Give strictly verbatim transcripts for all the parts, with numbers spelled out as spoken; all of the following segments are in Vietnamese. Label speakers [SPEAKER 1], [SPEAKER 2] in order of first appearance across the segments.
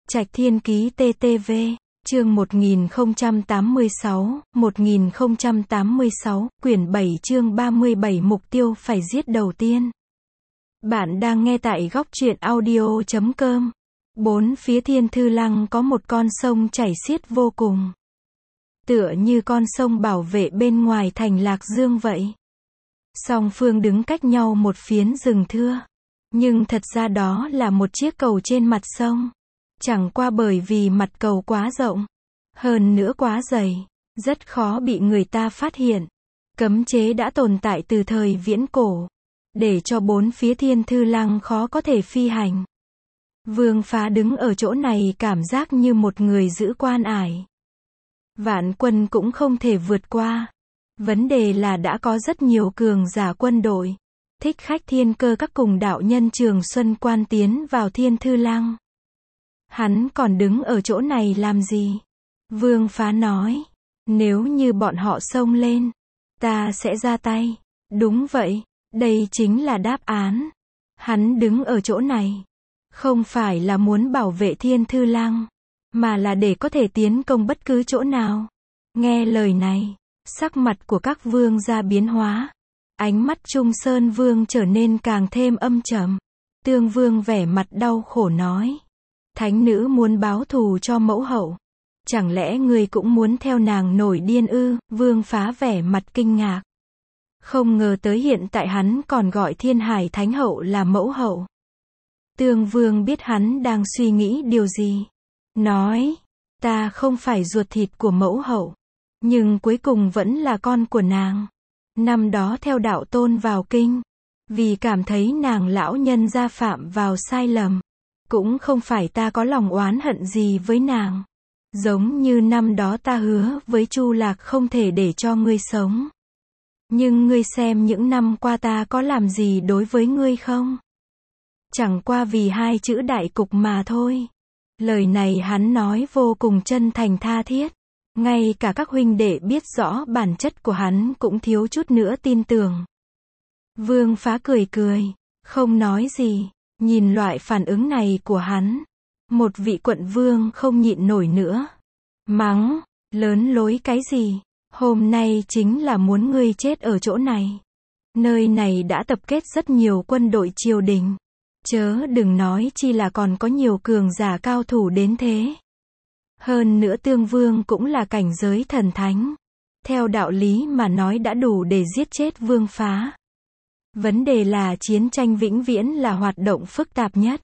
[SPEAKER 1] Trạch Thiên Ký tê tê vê, chương một nghìn không trăm tám mươi sáu, một nghìn không trăm tám mươi sáu, quyển bảy chương ba mươi bảy mục tiêu phải giết đầu tiên. Bạn đang nghe tại góc truyện audio chấm com. Bốn phía Thiên Thư Lăng có một con sông chảy xiết vô cùng. Tựa như con sông bảo vệ bên ngoài thành Lạc Dương vậy. Song phương đứng cách nhau một phiến rừng thưa. Nhưng thật ra đó là một chiếc cầu trên mặt sông. Chẳng qua bởi vì mặt cầu quá rộng, hơn nữa quá dày, rất khó bị người ta phát hiện. Cấm chế đã tồn tại từ thời viễn cổ, để cho bốn phía Thiên Thư Lăng khó có thể phi hành. Vương Phá đứng ở chỗ này cảm giác như một người giữ quan ải. Vạn quân cũng không thể vượt qua. Vấn đề là đã có rất nhiều cường giả quân đội, thích khách thiên cơ các cùng đạo nhân Trường Xuân Quan tiến vào Thiên Thư Lăng. Hắn còn đứng ở chỗ này làm gì? Vương Phá nói, nếu như bọn họ xông lên, ta sẽ ra tay. Đúng vậy, đây chính là đáp án. Hắn đứng ở chỗ này, không phải là muốn bảo vệ Thiên Thư Lăng, mà là để có thể tiến công bất cứ chỗ nào. Nghe lời này, sắc mặt của các vương gia biến hóa. Ánh mắt Trung Sơn Vương trở nên càng thêm âm trầm. Tương Vương vẻ mặt đau khổ nói, thánh nữ muốn báo thù cho mẫu hậu. Chẳng lẽ ngươi cũng muốn theo nàng nổi điên ư? Vương Phá vẻ mặt kinh ngạc. Không ngờ tới hiện tại hắn còn gọi Thiên Hải Thánh Hậu là mẫu hậu. Tương Vương biết hắn đang suy nghĩ điều gì. Nói, ta không phải ruột thịt của mẫu hậu, nhưng cuối cùng vẫn là con của nàng. Năm đó theo đạo tôn vào kinh, vì cảm thấy nàng lão nhân gia phạm vào sai lầm. Cũng không phải ta có lòng oán hận gì với nàng. Giống như năm đó ta hứa với Chu Lạc không thể để cho ngươi sống. Nhưng ngươi xem những năm qua ta có làm gì đối với ngươi không? Chẳng qua vì hai chữ đại cục mà thôi. Lời này hắn nói vô cùng chân thành tha thiết. Ngay cả các huynh đệ biết rõ bản chất của hắn cũng thiếu chút nữa tin tưởng. Vương Phá cười cười, không nói gì. Nhìn loại phản ứng này của hắn, một vị quận vương không nhịn nổi nữa. Mắng, lớn lối cái gì? Hôm nay chính là muốn ngươi chết ở chỗ này. Nơi này đã tập kết rất nhiều quân đội triều đình. Chớ đừng nói chi là còn có nhiều cường giả cao thủ đến thế. Hơn nữa Tương Vương cũng là cảnh giới thần thánh. Theo đạo lý mà nói đã đủ để giết chết Vương Phá. Vấn đề là chiến tranh vĩnh viễn là hoạt động phức tạp nhất.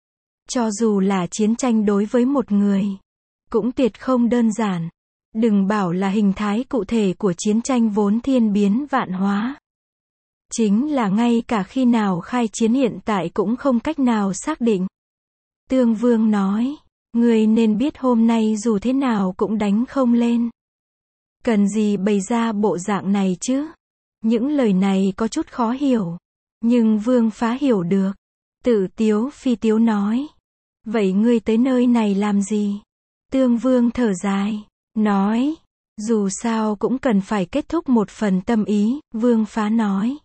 [SPEAKER 1] Cho dù là chiến tranh đối với một người, cũng tuyệt không đơn giản. Đừng bảo là hình thái cụ thể của chiến tranh vốn thiên biến vạn hóa. Chính là ngay cả khi nào khai chiến hiện tại cũng không cách nào xác định. Tương Vương nói, người nên biết hôm nay dù thế nào cũng đánh không lên. Cần gì bày ra bộ dạng này chứ? Những lời này có chút khó hiểu, nhưng Vương Phá hiểu được. Tự tiếu phi tiếu nói, vậy ngươi tới nơi này làm gì? Tương Vương thở dài, nói, dù sao cũng cần phải kết thúc một phần tâm ý. Vương Phá nói,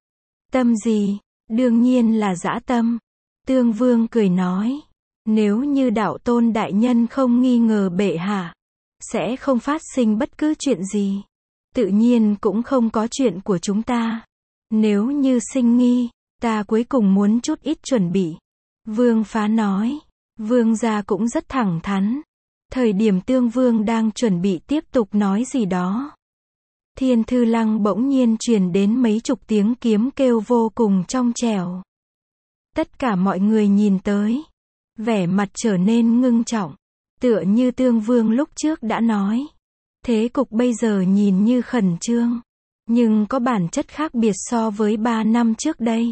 [SPEAKER 1] tâm gì? Đương nhiên là dã tâm. Tương Vương cười nói, nếu như đạo tôn đại nhân không nghi ngờ bệ hạ, sẽ không phát sinh bất cứ chuyện gì. Tự nhiên cũng không có chuyện của chúng ta. Nếu như sinh nghi, ta cuối cùng muốn chút ít chuẩn bị. Vương Phá nói. Vương gia cũng rất thẳng thắn. Thời điểm Tương Vương đang chuẩn bị tiếp tục nói gì đó, Thiên Thư Lăng bỗng nhiên truyền đến mấy chục tiếng kiếm kêu vô cùng trong trẻo. Tất cả mọi người nhìn tới, vẻ mặt trở nên ngưng trọng. Tựa như Tương Vương lúc trước đã nói. Thế cục bây giờ nhìn như khẩn trương, nhưng có bản chất khác biệt so với ba năm trước đây.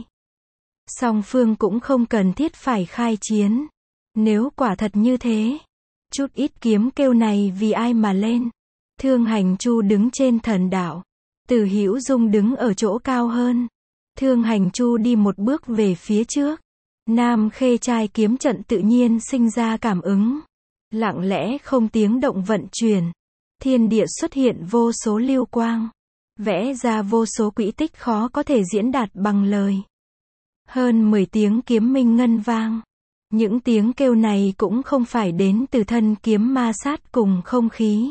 [SPEAKER 1] Song phương cũng không cần thiết phải khai chiến. Nếu quả thật như thế, chút ít kiếm kêu này vì ai mà lên? Thương Hành Chu đứng trên thần đạo, Từ Hữu Dung đứng ở chỗ cao hơn. Thương Hành Chu đi một bước về phía trước. Nam Khê Trai kiếm trận tự nhiên sinh ra cảm ứng. Lặng lẽ không tiếng động vận chuyển. Thiên địa xuất hiện vô số lưu quang, vẽ ra vô số quỹ tích khó có thể diễn đạt bằng lời. Hơn mười tiếng kiếm minh ngân vang, Những tiếng kêu này cũng không phải đến từ thân kiếm ma sát cùng không khí,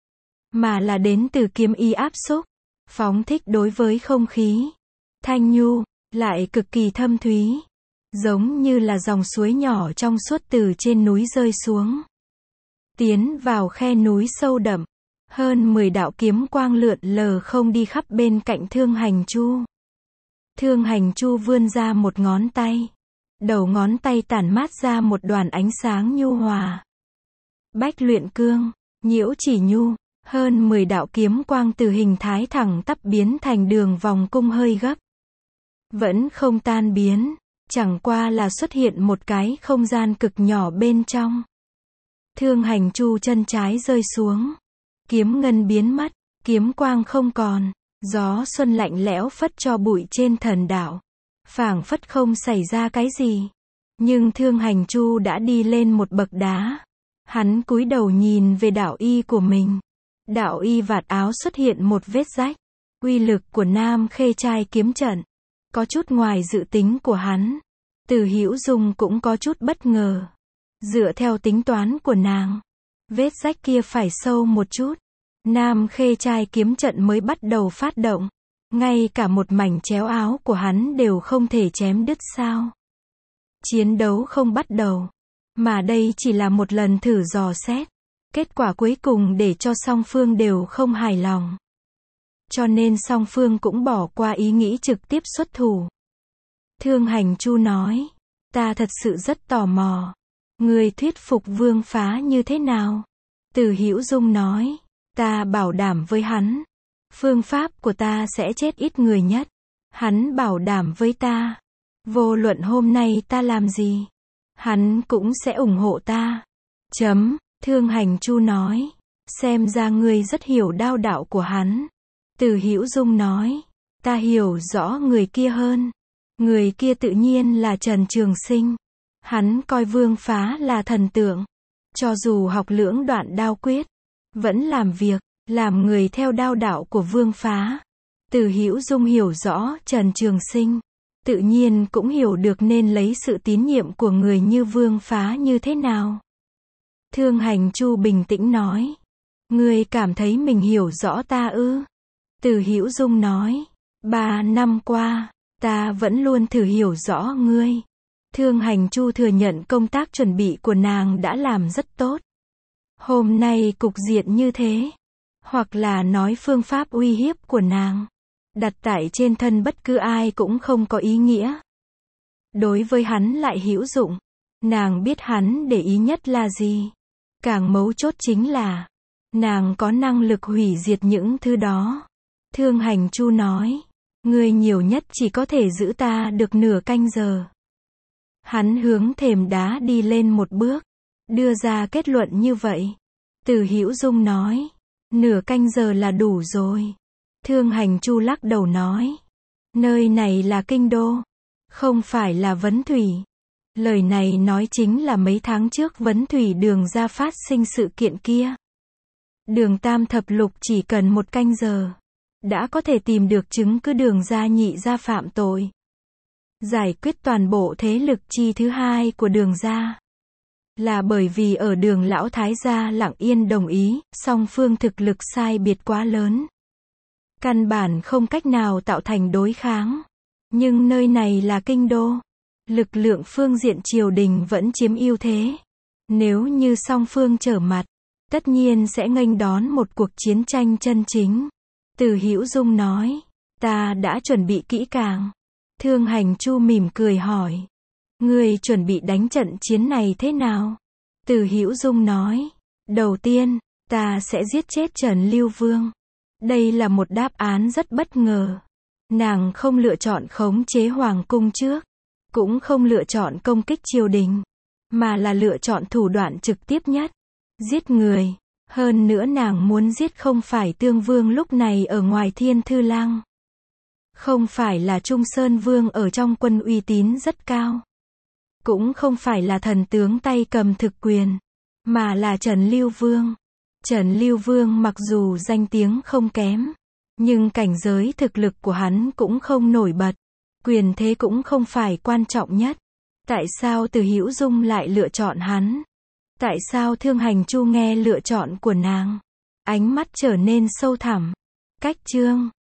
[SPEAKER 1] mà là đến từ kiếm ý áp xúc, phóng thích đối với không khí. Thanh nhu, lại cực kỳ thâm thúy, giống như là dòng suối nhỏ trong suốt từ trên núi rơi xuống, tiến vào khe núi sâu đậm. Hơn mười đạo kiếm quang lượn lờ không đi khắp bên cạnh Thương Hành Chu. Thương Hành Chu vươn ra một ngón tay. Đầu ngón tay tản mát ra một đoàn ánh sáng nhu hòa. Bách luyện cương, nhiễu chỉ nhu, hơn mười đạo kiếm quang từ hình thái thẳng tắp biến thành đường vòng cung hơi gấp. Vẫn không tan biến, chẳng qua là xuất hiện một cái không gian cực nhỏ bên trong. Thương Hành Chu chân trái rơi xuống. Kiếm ngân biến mất, kiếm quang không còn, gió xuân lạnh lẽo phất cho bụi trên thần đạo. Phảng phất không xảy ra cái gì. Nhưng Thương Hành Chu đã đi lên một bậc đá. Hắn cúi đầu nhìn về đạo y của mình. Đạo y vạt áo xuất hiện một vết rách. Uy lực của Nam Khê Trai kiếm trận có chút ngoài dự tính của hắn. Từ Hữu Dung cũng có chút bất ngờ. Dựa theo tính toán của nàng, vết rách kia phải sâu một chút, Nam Khê Trai kiếm trận mới bắt đầu phát động. Ngay cả một mảnh chéo áo của hắn đều không thể chém đứt sao? Chiến đấu không bắt đầu, mà đây chỉ là một lần thử dò xét. Kết quả cuối cùng để cho song phương đều không hài lòng. Cho nên song phương cũng bỏ qua ý nghĩ trực tiếp xuất thủ. Thương Hành Chu nói, ta thật sự rất tò mò. Người thuyết phục Vương Phá như thế nào? Từ Hữu Dung nói, ta bảo đảm với hắn. Phương pháp của ta sẽ chết ít người nhất. Hắn bảo đảm với ta. Vô luận hôm nay ta làm gì, hắn cũng sẽ ủng hộ ta. Chấm, Thương Hành Chu nói. Xem ra ngươi rất hiểu đao đạo của hắn. Từ Hữu Dung nói, ta hiểu rõ người kia hơn. Người kia tự nhiên là Trần Trường Sinh. Hắn coi Vương Phá là thần tượng. Cho dù học lưỡng đoạn đao quyết, vẫn làm việc, làm người theo đao đạo của Vương Phá. Từ Hữu Dung hiểu rõ Trần Trường Sinh, tự nhiên cũng hiểu được nên lấy sự tín nhiệm của người như Vương Phá như thế nào. Thương Hành Chu bình tĩnh nói, ngươi cảm thấy mình hiểu rõ ta ư? Từ Hữu Dung nói, ba năm qua, ta vẫn luôn thử hiểu rõ ngươi. Thương Hành Chu thừa nhận công tác chuẩn bị của nàng đã làm rất tốt. Hôm nay cục diện như thế, hoặc là nói phương pháp uy hiếp của nàng, đặt tại trên thân bất cứ ai cũng không có ý nghĩa. Đối với hắn lại hữu dụng. Nàng biết hắn để ý nhất là gì. Càng mấu chốt chính là, nàng có năng lực hủy diệt những thứ đó. Thương Hành Chu nói, ngươi nhiều nhất chỉ có thể giữ ta được nửa canh giờ. Hắn hướng thềm đá đi lên một bước, đưa ra kết luận như vậy. Từ Hữu Dung nói, nửa canh giờ là đủ rồi. Thương Hành Chu lắc đầu nói, nơi này là kinh đô, không phải là Vấn Thủy. Lời này nói chính là mấy tháng trước Vấn Thủy Đường ra phát sinh sự kiện kia. Đường Tam Thập Lục chỉ cần một canh giờ, đã có thể tìm được chứng cứ Đường ra nhị ra phạm tội. Giải quyết toàn bộ thế lực chi thứ hai của Đường ra. Là bởi vì ở Đường Lão Thái gia lặng yên đồng ý, song phương thực lực sai biệt quá lớn. Căn bản không cách nào tạo thành đối kháng. Nhưng nơi này là kinh đô. Lực lượng phương diện triều đình vẫn chiếm ưu thế. Nếu như song phương trở mặt, tất nhiên sẽ nghênh đón một cuộc chiến tranh chân chính. Từ Hữu Dung nói, ta đã chuẩn bị kỹ càng. Thương Hành Chu mỉm cười hỏi, ngươi chuẩn bị đánh trận chiến này thế nào? Từ Hữu Dung nói, đầu tiên, ta sẽ giết chết Trần Lưu Vương. Đây là một đáp án rất bất ngờ. Nàng không lựa chọn khống chế hoàng cung trước, cũng không lựa chọn công kích triều đình, mà là lựa chọn thủ đoạn trực tiếp nhất, giết người. Hơn nữa nàng muốn giết không phải Tương Vương lúc này ở ngoài Thiên Thư Lăng, không phải là Trung Sơn Vương ở trong quân uy tín rất cao, cũng không phải là thần tướng tay cầm thực quyền, mà là Trần Lưu Vương. Trần Lưu Vương mặc dù danh tiếng không kém, nhưng cảnh giới thực lực của hắn cũng không nổi bật, quyền thế cũng không phải quan trọng nhất. Tại sao Từ Hữu Dung lại lựa chọn hắn? Tại sao Thương Hành Chu nghe lựa chọn của nàng? Ánh mắt trở nên sâu thẳm. Cách chương